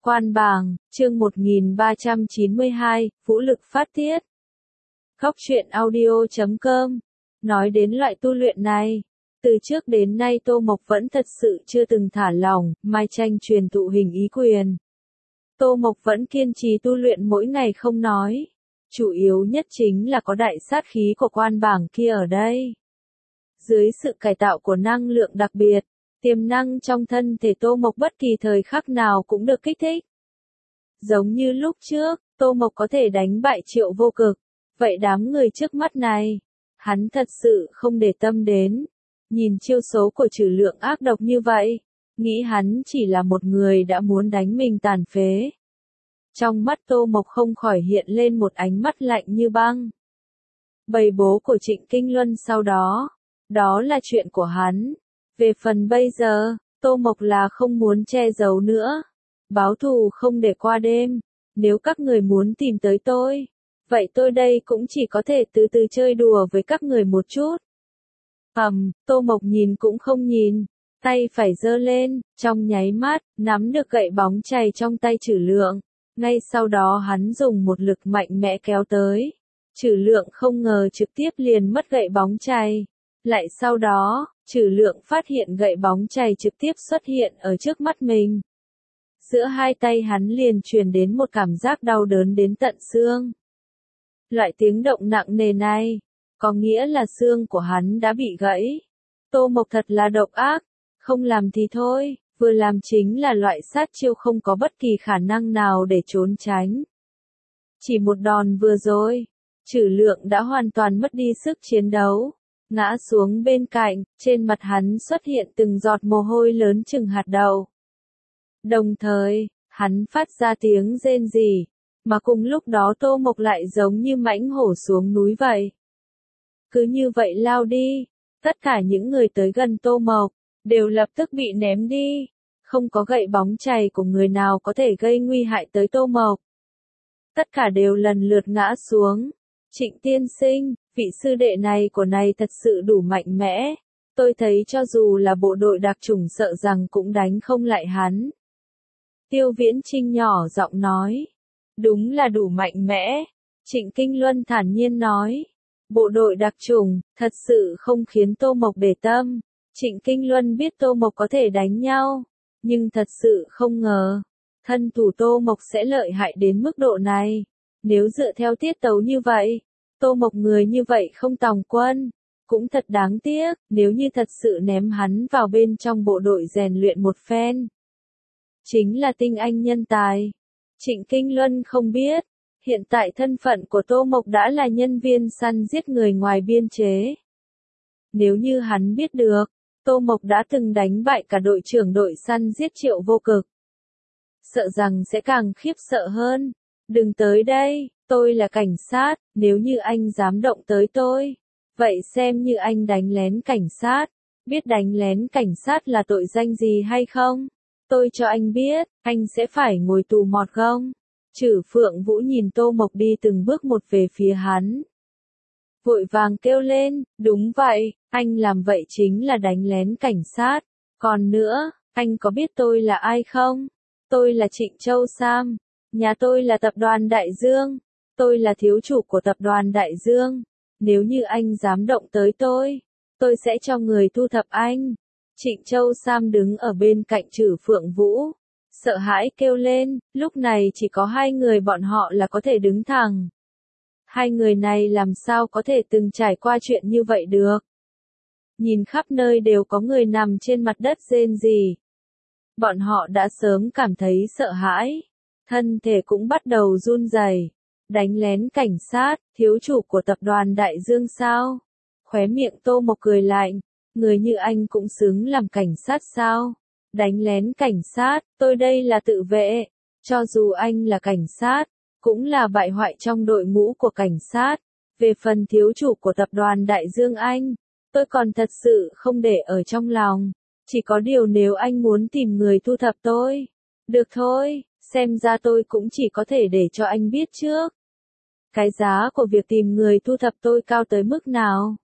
Quan bảng, chương 1392, vũ lực phát tiết. Góc truyện audio.com. Nói đến loại tu luyện này, từ trước đến nay Tô Mộc vẫn thật sự chưa từng thả lỏng, mai tranh truyền thụ hình ý quyền. Tô Mộc vẫn kiên trì tu luyện mỗi ngày không nói. Chủ yếu nhất chính là có đại sát khí của quan bảng kia ở đây. Dưới sự cải tạo của năng lượng đặc biệt, tiềm năng trong thân thể Tô Mộc bất kỳ thời khắc nào cũng được kích thích. Giống như lúc trước, Tô Mộc có thể đánh bại Triệu Vô Cực, vậy đám người trước mắt này, hắn thật sự không để tâm đến. Nhìn chiêu số của Trử Lượng ác độc như vậy, nghĩ hắn chỉ là một người đã muốn đánh mình tàn phế. Trong mắt Tô Mộc không khỏi hiện lên một ánh mắt lạnh như băng. Bầy bố của Trịnh Kinh Luân sau đó là chuyện của hắn. Về phần bây giờ, Tô Mộc là không muốn che giấu nữa. Báo thù không để qua đêm, nếu các người muốn tìm tới tôi, vậy tôi đây cũng chỉ có thể từ từ chơi đùa với các người một chút. Tô Mộc nhìn cũng không nhìn, tay phải giơ lên, trong nháy mắt, nắm được gậy bóng chày trong tay Trử Lượng. Ngay sau đó hắn dùng một lực mạnh mẽ kéo tới. Trử Lượng không ngờ trực tiếp liền mất gậy bóng chày. Lại sau đó, Trử Lượng phát hiện gậy bóng chày trực tiếp xuất hiện ở trước mắt mình. Giữa hai tay hắn liền truyền đến một cảm giác đau đớn đến tận xương. Loại tiếng động nặng nề này, có nghĩa là xương của hắn đã bị gãy. Tô Mộc thật là độc ác, không làm thì thôi, vừa làm chính là loại sát chiêu không có bất kỳ khả năng nào để trốn tránh. Chỉ một đòn vừa rồi, Trử Lượng đã hoàn toàn mất đi sức chiến đấu. Ngã xuống bên cạnh, trên mặt hắn xuất hiện từng giọt mồ hôi lớn chừng hạt đậu. Đồng thời, hắn phát ra tiếng rên rỉ, mà cùng lúc đó Tô Mộc lại giống như mãnh hổ xuống núi vậy. Cứ như vậy lao đi, tất cả những người tới gần Tô Mộc, đều lập tức bị ném đi, không có gậy bóng chày của người nào có thể gây nguy hại tới Tô Mộc. Tất cả đều lần lượt ngã xuống. Trịnh tiên sinh, vị sư đệ này của này thật sự đủ mạnh mẽ, tôi thấy cho dù là bộ đội đặc chủng sợ rằng cũng đánh không lại hắn. Tiêu Viễn Trinh nhỏ giọng nói, đúng là đủ mạnh mẽ, Trịnh Kinh Luân thản nhiên nói, bộ đội đặc chủng, thật sự không khiến Tô Mộc để tâm. Trịnh Kinh Luân biết Tô Mộc có thể đánh nhau, nhưng thật sự không ngờ, thân thủ Tô Mộc sẽ lợi hại đến mức độ này. Nếu dựa theo tiết tấu như vậy, Tô Mộc người như vậy không tòng quân, cũng thật đáng tiếc, nếu như thật sự ném hắn vào bên trong bộ đội rèn luyện một phen. Chính là tinh anh nhân tài. Trịnh Kinh Luân không biết, hiện tại thân phận của Tô Mộc đã là nhân viên săn giết người ngoài biên chế. Nếu như hắn biết được, Tô Mộc đã từng đánh bại cả đội trưởng đội săn giết Triệu Vô Cực, sợ rằng sẽ càng khiếp sợ hơn. Đừng tới đây, tôi là cảnh sát, nếu như anh dám động tới tôi, vậy xem như anh đánh lén cảnh sát. Biết đánh lén cảnh sát là tội danh gì hay không? Tôi cho anh biết, anh sẽ phải ngồi tù mọt không? Trử Phượng Vũ nhìn Tô Mộc đi từng bước một về phía hắn. Vội vàng kêu lên, đúng vậy, anh làm vậy chính là đánh lén cảnh sát. Còn nữa, anh có biết tôi là ai không? Tôi là Trịnh Châu Sam. Nhà tôi là tập đoàn Đại Dương. Tôi là thiếu chủ của tập đoàn Đại Dương. Nếu như anh dám động tới tôi sẽ cho người thu thập anh. Trịnh Châu Sam đứng ở bên cạnh Trử Phượng Vũ, sợ hãi kêu lên, lúc này chỉ có hai người bọn họ là có thể đứng thẳng. Hai người này làm sao có thể từng trải qua chuyện như vậy được. Nhìn khắp nơi đều có người nằm trên mặt đất rên rỉ. Bọn họ đã sớm cảm thấy sợ hãi, thân thể cũng bắt đầu run rẩy. Đánh lén cảnh sát, thiếu chủ của tập đoàn Đại Dương sao? Khóe miệng Tô Mộc cười lạnh, người như anh cũng xứng làm cảnh sát sao? Đánh lén cảnh sát, tôi đây là tự vệ. Cho dù anh là cảnh sát, cũng là bại hoại trong đội ngũ của cảnh sát. Về phần thiếu chủ của tập đoàn Đại Dương anh, tôi còn thật sự không để ở trong lòng. Chỉ có điều nếu anh muốn tìm người thu thập tôi, được thôi, xem ra tôi cũng chỉ có thể để cho anh biết trước. Cái giá của việc tìm người thu thập tôi cao tới mức nào?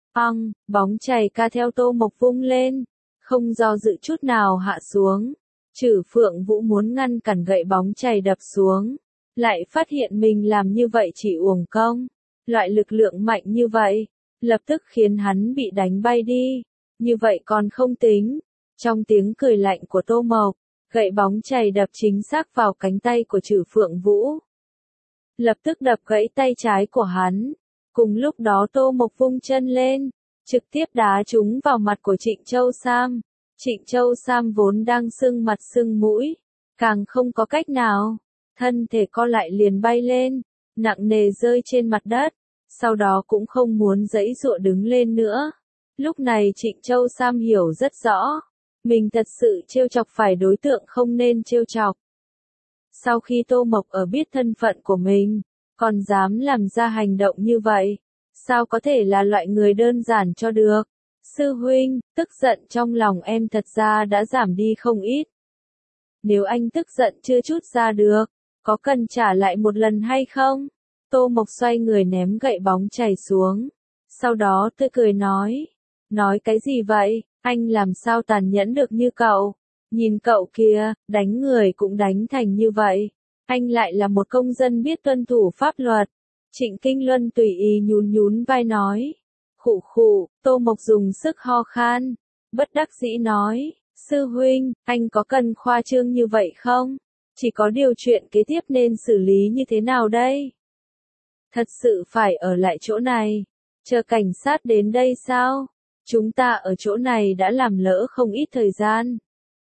Bóng chày ca theo Tô Mộc vung lên, không do dự chút nào hạ xuống. Trử Phượng Vũ muốn ngăn cản gậy bóng chày đập xuống, lại phát hiện mình làm như vậy chỉ uổng công. Loại lực lượng mạnh như vậy, lập tức khiến hắn bị đánh bay đi. Như vậy còn không tính. Trong tiếng cười lạnh của Tô Mộc, gậy bóng chày đập chính xác vào cánh tay của Trử Phượng Vũ. Lập tức đập gãy tay trái của hắn. Cùng lúc đó Tô Mộc vung chân lên, trực tiếp đá trúng vào mặt của Trịnh Châu Sam. Trịnh Châu Sam vốn đang sưng mặt sưng mũi, càng không có cách nào, thân thể co lại liền bay lên, nặng nề rơi trên mặt đất, sau đó cũng không muốn giãy giụa đứng lên nữa. Lúc này Trịnh Châu Sam hiểu rất rõ, mình thật sự trêu chọc phải đối tượng không nên trêu chọc. Sau khi Tô Mộc ở biết thân phận của mình, còn dám làm ra hành động như vậy, sao có thể là loại người đơn giản cho được. Sư huynh, tức giận trong lòng em thật ra đã giảm đi không ít. Nếu anh tức giận chưa chút ra được, có cần trả lại một lần hay không? Tô Mộc xoay người ném gậy bóng chày xuống. Sau đó tươi cười nói. Nói cái gì vậy, anh làm sao tàn nhẫn được như cậu? Nhìn cậu kia, đánh người cũng đánh thành như vậy. Anh lại là một công dân biết tuân thủ pháp luật. Trịnh Kinh Luân tùy ý nhún nhún vai nói. Khụ khụ, Tô Mộc dùng sức ho khan. Bất đắc dĩ nói. Sư huynh, anh có cần khoa trương như vậy không? Chỉ có điều chuyện kế tiếp nên xử lý như thế nào đây? Thật sự phải ở lại chỗ này, chờ cảnh sát đến đây sao? Chúng ta ở chỗ này đã làm lỡ không ít thời gian.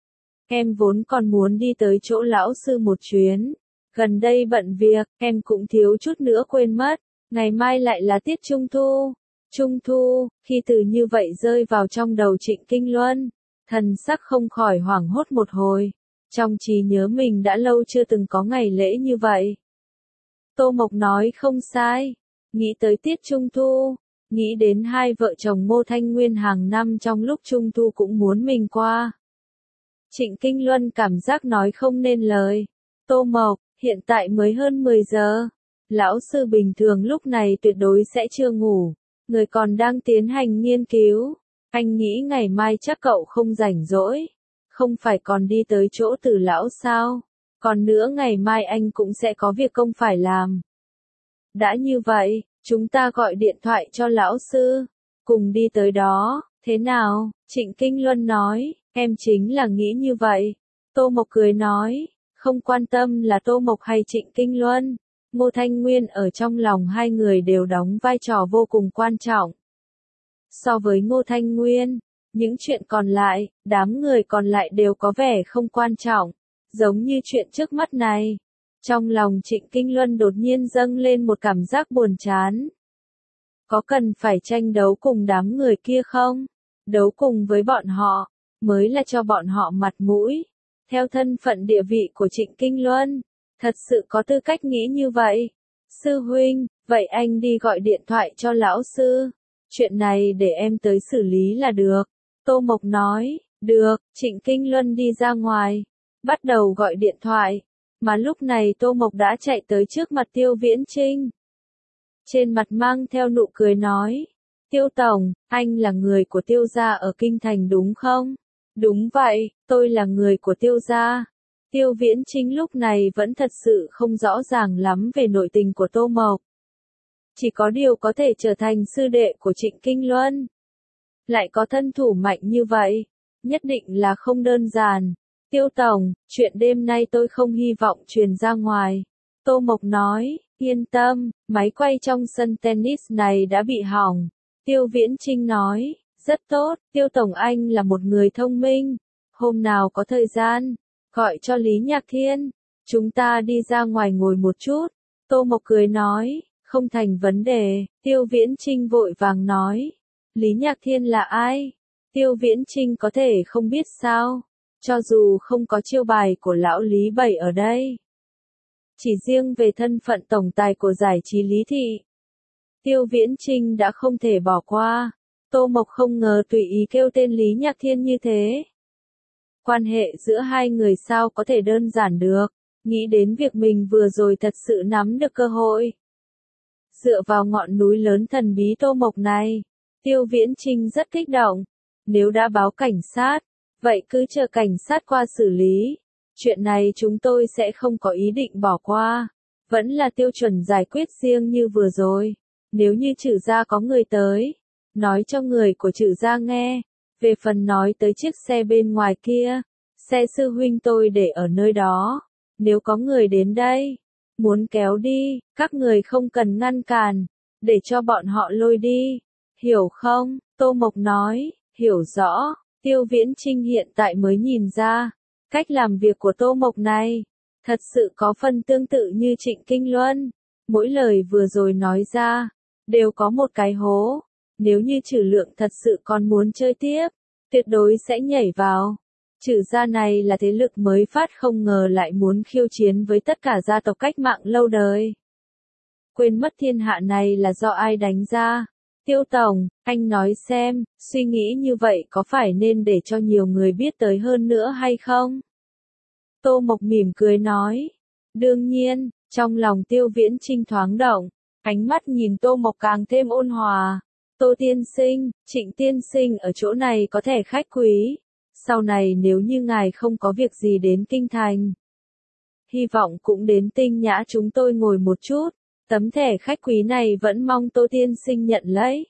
Em vốn còn muốn đi tới chỗ lão sư một chuyến. Gần đây bận việc, em cũng thiếu chút nữa quên mất. Ngày mai lại là tiết Trung Thu. Trung Thu, khi từ như vậy rơi vào trong đầu Trịnh Kinh Luân, thần sắc không khỏi hoảng hốt một hồi. Trong trí nhớ mình đã lâu chưa từng có ngày lễ như vậy. Tô Mộc nói không sai. Nghĩ tới tiết Trung Thu, nghĩ đến hai vợ chồng Ngô Thanh Nguyên hàng năm trong lúc Trung Thu cũng muốn mình qua. Trịnh Kinh Luân cảm giác nói không nên lời. Tô Mộc, hiện tại mới hơn 10 giờ. Lão sư bình thường lúc này tuyệt đối sẽ chưa ngủ. Người còn đang tiến hành nghiên cứu. Anh nghĩ ngày mai chắc cậu không rảnh rỗi. Không phải còn đi tới chỗ Từ lão sao? Còn nữa ngày mai anh cũng sẽ có việc công phải làm. Đã như vậy, chúng ta gọi điện thoại cho lão sư. Cùng đi tới đó, thế nào? Trịnh Kinh Luân nói, em chính là nghĩ như vậy. Tô Mộc cười nói, không quan tâm là Tô Mộc hay Trịnh Kinh Luân. Ngô Thanh Nguyên ở trong lòng hai người đều đóng vai trò vô cùng quan trọng. So với Ngô Thanh Nguyên, những chuyện còn lại, đám người còn lại đều có vẻ không quan trọng, giống như chuyện trước mắt này. Trong lòng Trịnh Kinh Luân đột nhiên dâng lên một cảm giác buồn chán. Có cần phải tranh đấu cùng đám người kia không? Đấu cùng với bọn họ, mới là cho bọn họ mặt mũi. Theo thân phận địa vị của Trịnh Kinh Luân, thật sự có tư cách nghĩ như vậy. Sư huynh, vậy anh đi gọi điện thoại cho lão sư. Chuyện này để em tới xử lý là được. Tô Mộc nói, được. Trịnh Kinh Luân đi ra ngoài, bắt đầu gọi điện thoại. Mà lúc này Tô Mộc đã chạy tới trước mặt Tiêu Viễn Trinh. Trên mặt mang theo nụ cười nói, Tiêu Tổng, anh là người của Tiêu gia ở Kinh Thành đúng không? Đúng vậy, tôi là người của Tiêu gia. Tiêu Viễn Trinh lúc này vẫn thật sự không rõ ràng lắm về nội tình của Tô Mộc. Chỉ có điều có thể trở thành sư đệ của Trịnh Kinh Luân. Lại có thân thủ mạnh như vậy, nhất định là không đơn giản. Tiêu Tổng, chuyện đêm nay tôi không hy vọng truyền ra ngoài. Tô Mộc nói, yên tâm, máy quay trong sân tennis này đã bị hỏng. Tiêu Viễn Trinh nói, rất tốt, Tiêu Tổng anh là một người thông minh. Hôm nào có thời gian, gọi cho Lý Nhạc Thiên. Chúng ta đi ra ngoài ngồi một chút. Tô Mộc cười nói, không thành vấn đề. Tiêu Viễn Trinh vội vàng nói, Lý Nhạc Thiên là ai? Tiêu Viễn Trinh có thể không biết sao? Cho dù không có chiêu bài của lão Lý Bảy ở đây. Chỉ riêng về thân phận tổng tài của giải trí Lý Thị, Tiêu Viễn Trinh đã không thể bỏ qua. Tô Mộc không ngờ tùy ý kêu tên Lý Nhạc Thiên như thế. Quan hệ giữa hai người sao có thể đơn giản được. Nghĩ đến việc mình vừa rồi thật sự nắm được cơ hội. Dựa vào ngọn núi lớn thần bí Tô Mộc này, Tiêu Viễn Trinh rất kích động. Nếu đã báo cảnh sát, Vậy cứ chờ cảnh sát qua xử lý. Chuyện này chúng tôi sẽ không có ý định bỏ qua. Vẫn là tiêu chuẩn giải quyết riêng như vừa rồi. Nếu như Trử gia có người tới, nói cho người của Trử gia nghe. Về phần nói tới chiếc xe bên ngoài kia, xe sư huynh tôi để ở nơi đó. Nếu có người đến đây, muốn kéo đi, các người không cần ngăn cản, để cho bọn họ lôi đi. Hiểu không? Tô Mộc nói, hiểu rõ. Tiêu Viễn Trinh hiện tại mới nhìn ra, cách làm việc của Tô Mộc này, thật sự có phần tương tự như Trịnh Kinh Luân. Mỗi lời vừa rồi nói ra, đều có một cái hố. Nếu như Trử Lượng thật sự còn muốn chơi tiếp, tuyệt đối sẽ nhảy vào. Trử gia này là thế lực mới phát, không ngờ lại muốn khiêu chiến với tất cả gia tộc cách mạng lâu đời. Quên mất thiên hạ này là do ai đánh ra. Tiêu Tổng, anh nói xem, suy nghĩ như vậy có phải nên để cho nhiều người biết tới hơn nữa hay không? Tô Mộc mỉm cười nói. Đương nhiên, trong lòng Tiêu Viễn Trinh thoáng động, ánh mắt nhìn Tô Mộc càng thêm ôn hòa. Tô tiên sinh, Trịnh tiên sinh ở chỗ này có thẻ khách quý. Sau này nếu như ngài không có việc gì đến kinh thành, hy vọng cũng đến Tinh Nhã chúng tôi ngồi một chút. Tấm thẻ khách quý này vẫn mong Tô tiên sinh nhận lấy.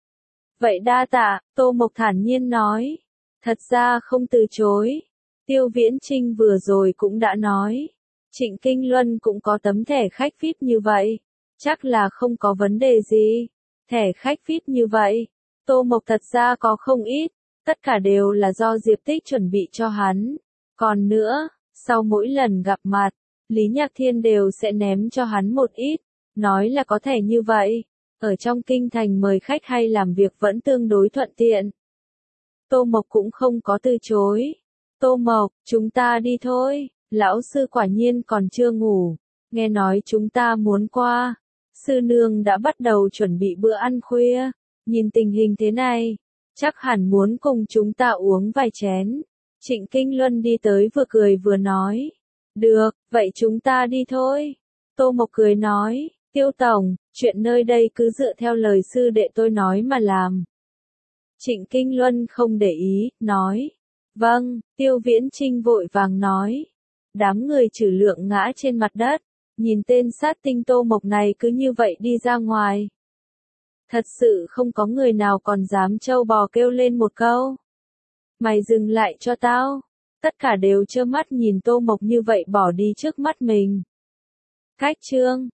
Vậy đa tạ, Tô Mộc thản nhiên nói. Thật ra không từ chối. Tiêu Viễn Trinh vừa rồi cũng đã nói. Trịnh Kinh Luân cũng có tấm thẻ khách VIP như vậy. Chắc là không có vấn đề gì. Thẻ khách VIP như vậy, Tô Mộc thật ra có không ít. Tất cả đều là do Diệp Tích chuẩn bị cho hắn. Còn nữa, sau mỗi lần gặp mặt, Lý Nhạc Thiên đều sẽ ném cho hắn một ít. Nói là có thể như vậy, ở trong kinh thành mời khách hay làm việc vẫn tương đối thuận tiện. Tô Mộc cũng không có từ chối. Tô Mộc, chúng ta đi thôi, lão sư quả nhiên còn chưa ngủ, nghe nói chúng ta muốn qua. Sư nương đã bắt đầu chuẩn bị bữa ăn khuya, nhìn tình hình thế này, chắc hẳn muốn cùng chúng ta uống vài chén. Trịnh Kinh Luân đi tới vừa cười vừa nói. Được, vậy chúng ta đi thôi. Tô Mộc cười nói. Tiêu Tổng, chuyện nơi đây cứ dựa theo lời sư đệ tôi nói mà làm. Trịnh Kinh Luân không để ý, nói. Vâng, Tiêu Viễn Trinh vội vàng nói. Đám người Trử Lượng ngã trên mặt đất, nhìn tên sát tinh Tô Mộc này cứ như vậy đi ra ngoài. Thật sự không có người nào còn dám trâu bò kêu lên một câu. Mày dừng lại cho tao. Tất cả đều trơ mắt nhìn Tô Mộc như vậy bỏ đi trước mắt mình. Cách chương